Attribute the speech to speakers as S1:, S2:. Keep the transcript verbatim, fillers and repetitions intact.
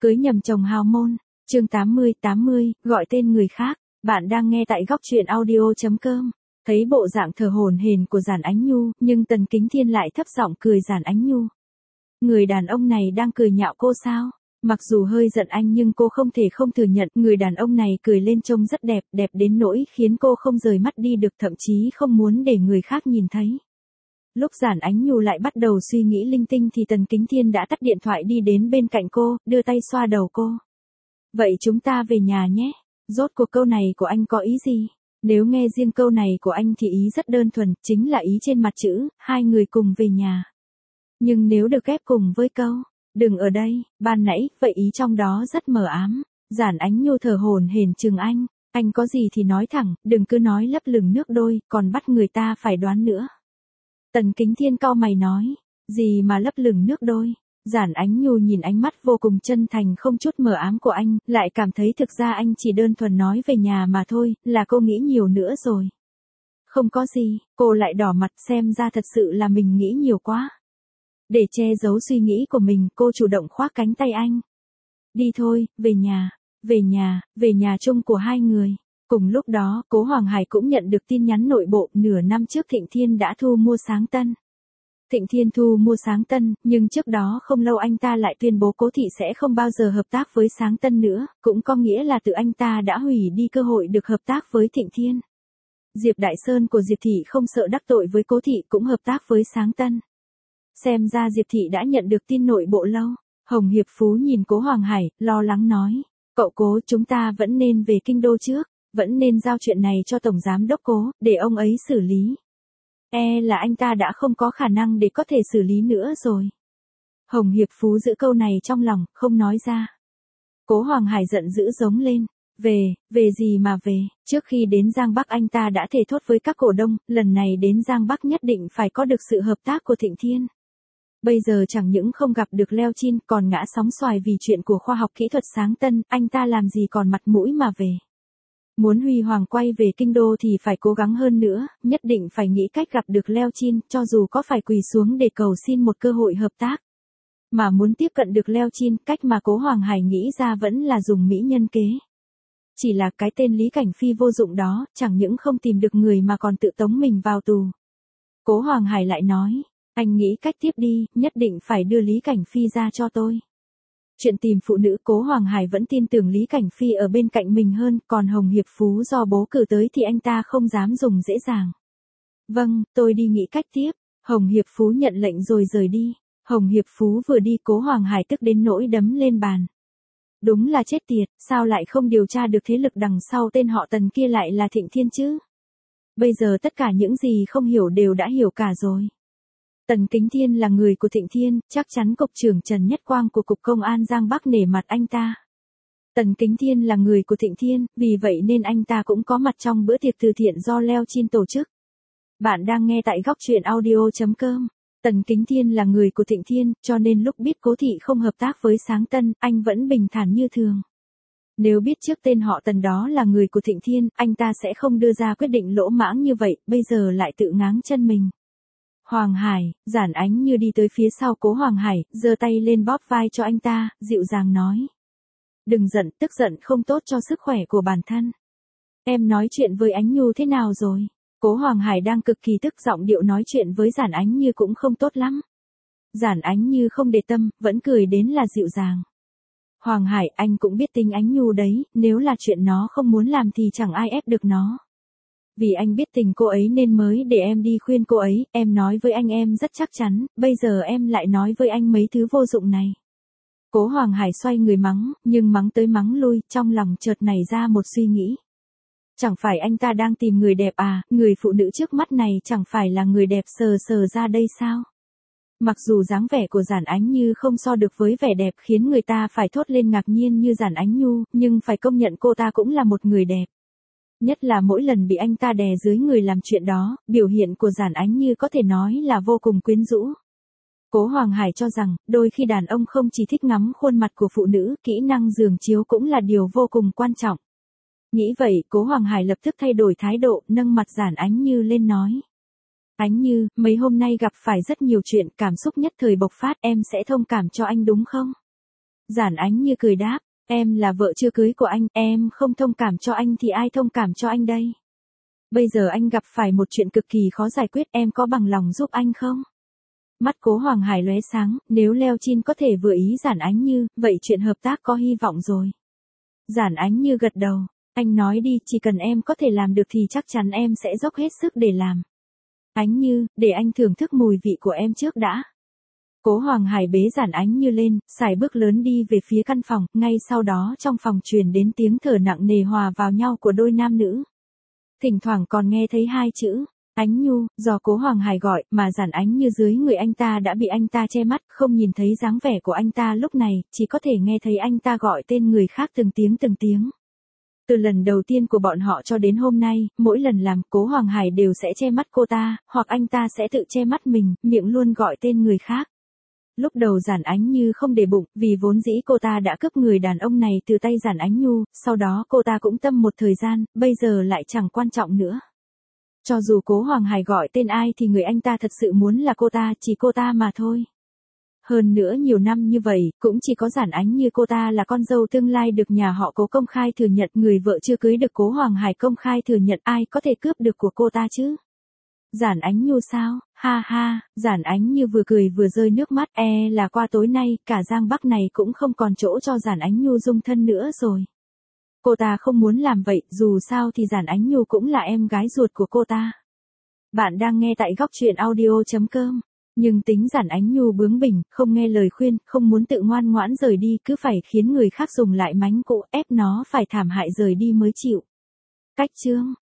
S1: Cưới nhầm chồng hào môn, chương tám mươi, tám mươi, gọi tên người khác, bạn đang nghe tại góc truyện audio chấm com. Thấy bộ dạng thở hổn hển của Giản Ánh Nhu, nhưng Tần Kính Thiên lại thấp giọng cười Giản Ánh Nhu. Người đàn ông này đang cười nhạo cô sao? Mặc dù hơi giận anh nhưng cô không thể không thừa nhận người đàn ông này cười lên trông rất đẹp, đẹp đến nỗi khiến cô không rời mắt đi được, thậm chí không muốn để người khác nhìn thấy. Lúc Giản Ánh Nhu lại bắt đầu suy nghĩ linh tinh thì Tần Kính Thiên đã tắt điện thoại đi đến bên cạnh cô, đưa tay xoa đầu cô. Vậy chúng ta về nhà nhé. Rốt cuộc câu này của anh có ý gì? Nếu nghe riêng câu này của anh thì ý rất đơn thuần, chính là ý trên mặt chữ, hai người cùng về nhà. Nhưng nếu được ghép cùng với câu, đừng ở đây, ban nãy, vậy ý trong đó rất mờ ám. Giản Ánh Nhu thở hổn hển chừng anh, anh có gì thì nói thẳng, đừng cứ nói lấp lửng nước đôi, còn bắt người ta phải đoán nữa. Tần Kính Thiên cau mày nói, gì mà lấp lửng nước đôi? Giản Ánh Nhu nhìn ánh mắt vô cùng chân thành không chút mờ ám của anh, lại cảm thấy thực ra anh chỉ đơn thuần nói về nhà mà thôi, là cô nghĩ nhiều nữa rồi. Không có gì, cô lại đỏ mặt, xem ra thật sự là mình nghĩ nhiều quá. Để che giấu suy nghĩ của mình, cô chủ động khoác cánh tay anh. Đi thôi, về nhà, về nhà, về nhà chung của hai người. Cùng lúc đó, Cố Hoàng Hải cũng nhận được tin nhắn nội bộ, nửa năm trước Thịnh Thiên đã thu mua Sáng Tân. Thịnh Thiên thu mua Sáng Tân, nhưng trước đó không lâu anh ta lại tuyên bố Cố Thị sẽ không bao giờ hợp tác với Sáng Tân nữa, cũng có nghĩa là tự anh ta đã hủy đi cơ hội được hợp tác với Thịnh Thiên. Diệp Đại Sơn của Diệp Thị không sợ đắc tội với Cố Thị cũng hợp tác với Sáng Tân. Xem ra Diệp Thị đã nhận được tin nội bộ lâu. Hồng Hiệp Phú nhìn Cố Hoàng Hải, lo lắng nói, cậu Cố, chúng ta vẫn nên về kinh đô trước, vẫn nên giao chuyện này cho Tổng Giám Đốc Cố, để ông ấy xử lý. E là anh ta đã không có khả năng để có thể xử lý nữa rồi. Hồng Hiệp Phú giữ câu này trong lòng, không nói ra. Cố Hoàng Hải giận dữ giống lên. Về, về gì mà về, trước khi đến Giang Bắc anh ta đã thề thốt với các cổ đông, lần này đến Giang Bắc nhất định phải có được sự hợp tác của Thịnh Thiên. Bây giờ chẳng những không gặp được leo chin còn ngã sóng xoài vì chuyện của khoa học kỹ thuật Sáng Tân, anh ta làm gì còn mặt mũi mà về. Muốn Huy Hoàng quay về kinh đô thì phải cố gắng hơn nữa, nhất định phải nghĩ cách gặp được leo chin, cho dù có phải quỳ xuống để cầu xin một cơ hội hợp tác. Mà muốn tiếp cận được leo chin, cách mà Cố Hoàng Hải nghĩ ra vẫn là dùng mỹ nhân kế. Chỉ là cái tên Lý Cảnh Phi vô dụng đó, chẳng những không tìm được người mà còn tự tống mình vào tù. Cố Hoàng Hải lại nói, anh nghĩ cách tiếp đi, nhất định phải đưa Lý Cảnh Phi ra cho tôi. Chuyện tìm phụ nữ, Cố Hoàng Hải vẫn tin tưởng Lý Cảnh Phi ở bên cạnh mình hơn, còn Hồng Hiệp Phú do bố cử tới thì anh ta không dám dùng dễ dàng. Vâng, tôi đi nghĩ cách tiếp. Hồng Hiệp Phú nhận lệnh rồi rời đi. Hồng Hiệp Phú vừa đi Cố Hoàng Hải tức đến nỗi đấm lên bàn. Đúng là chết tiệt, sao lại không điều tra được thế lực đằng sau tên họ Tần kia lại là Thịnh Thiên chứ? Bây giờ tất cả những gì không hiểu đều đã hiểu cả rồi. Tần Kính Thiên là người của Thịnh Thiên, chắc chắn Cục trưởng Trần Nhất Quang của Cục Công an Giang Bắc nể mặt anh ta. Tần Kính Thiên là người của Thịnh Thiên, vì vậy nên anh ta cũng có mặt trong bữa tiệc từ thiện do Leo Chin tổ chức. Bạn đang nghe tại góc truyện audio chấm com. Tần Kính Thiên là người của Thịnh Thiên, cho nên lúc biết Cố Thị không hợp tác với Sáng Tân, anh vẫn bình thản như thường. Nếu biết trước tên họ Tần đó là người của Thịnh Thiên, anh ta sẽ không đưa ra quyết định lỗ mãng như vậy, bây giờ lại tự ngáng chân mình. Hoàng Hải, Giản Ánh Như đi tới phía sau Cố Hoàng Hải, giơ tay lên bóp vai cho anh ta, dịu dàng nói. Đừng giận, tức giận không tốt cho sức khỏe của bản thân. Em nói chuyện với Ánh Nhu thế nào rồi? Cố Hoàng Hải đang cực kỳ tức, giọng điệu nói chuyện với Giản Ánh Như cũng không tốt lắm. Giản Ánh Như không để tâm, vẫn cười đến là dịu dàng. Hoàng Hải, anh cũng biết tính Ánh Nhu đấy, nếu là chuyện nó không muốn làm thì chẳng ai ép được nó. Vì anh biết tình cô ấy nên mới để em đi khuyên cô ấy, em nói với anh em rất chắc chắn, bây giờ em lại nói với anh mấy thứ vô dụng này. Cố Hoàng Hải xoay người mắng, nhưng mắng tới mắng lui, trong lòng chợt nảy ra một suy nghĩ. Chẳng phải anh ta đang tìm người đẹp à, người phụ nữ trước mắt này chẳng phải là người đẹp sờ sờ ra đây sao? Mặc dù dáng vẻ của Giản Ánh Như không so được với vẻ đẹp khiến người ta phải thốt lên ngạc nhiên như Giản Ánh Nhu, nhưng phải công nhận cô ta cũng là một người đẹp. Nhất là mỗi lần bị anh ta đè dưới người làm chuyện đó, biểu hiện của Giản Ánh Như có thể nói là vô cùng quyến rũ. Cố Hoàng Hải cho rằng, đôi khi đàn ông không chỉ thích ngắm khuôn mặt của phụ nữ, kỹ năng giường chiếu cũng là điều vô cùng quan trọng. Nghĩ vậy, Cố Hoàng Hải lập tức thay đổi thái độ, nâng mặt Giản Ánh Như lên nói. Ánh Như, mấy hôm nay gặp phải rất nhiều chuyện, cảm xúc nhất thời bộc phát, em sẽ thông cảm cho anh đúng không? Giản Ánh Như cười đáp, em là vợ chưa cưới của anh, em không thông cảm cho anh thì ai thông cảm cho anh đây? Bây giờ anh gặp phải một chuyện cực kỳ khó giải quyết, em có bằng lòng giúp anh không? Mắt Cố Hoàng Hải lóe sáng, nếu Leo Chin có thể vừa ý Giản Ánh Như, vậy chuyện hợp tác có hy vọng rồi. Giản Ánh Như gật đầu, anh nói đi, chỉ cần em có thể làm được thì chắc chắn em sẽ dốc hết sức để làm. Ánh Như, để anh thưởng thức mùi vị của em trước đã. Cố Hoàng Hải bế Giản Ánh Như lên, sải bước lớn đi về phía căn phòng, ngay sau đó trong phòng truyền đến tiếng thở nặng nề hòa vào nhau của đôi nam nữ. Thỉnh thoảng còn nghe thấy hai chữ, Ánh Nhu, do Cố Hoàng Hải gọi, mà Giản Ánh Như dưới người anh ta đã bị anh ta che mắt, không nhìn thấy dáng vẻ của anh ta lúc này, chỉ có thể nghe thấy anh ta gọi tên người khác từng tiếng từng tiếng. Từ lần đầu tiên của bọn họ cho đến hôm nay, mỗi lần làm, Cố Hoàng Hải đều sẽ che mắt cô ta, hoặc anh ta sẽ tự che mắt mình, miệng luôn gọi tên người khác. Lúc đầu Giản Ánh Như không để bụng, vì vốn dĩ cô ta đã cướp người đàn ông này từ tay Giản Ánh Nhu, sau đó cô ta cũng tâm một thời gian, bây giờ lại chẳng quan trọng nữa. Cho dù Cố Hoàng Hải gọi tên ai thì người anh ta thật sự muốn là cô ta, chỉ cô ta mà thôi. Hơn nữa nhiều năm như vậy, cũng chỉ có Giản Ánh Như cô ta là con dâu tương lai được nhà họ Cố công khai thừa nhận, người vợ chưa cưới được Cố Hoàng Hải công khai thừa nhận, ai có thể cướp được của cô ta chứ? Giản Ánh Nhu sao? Ha ha, Giản Ánh Như vừa cười vừa rơi nước mắt, e là qua tối nay, cả Giang Bắc này cũng không còn chỗ cho Giản Ánh Nhu dung thân nữa rồi. Cô ta không muốn làm vậy, dù sao thì Giản Ánh Nhu cũng là em gái ruột của cô ta. Bạn đang nghe tại góc truyện audio chấm com. Nhưng tính Giản Ánh Nhu bướng bỉnh, không nghe lời khuyên, không muốn tự ngoan ngoãn rời đi, cứ phải khiến người khác dùng lại mánh cũ, ép nó phải thảm hại rời đi mới chịu. Cách chương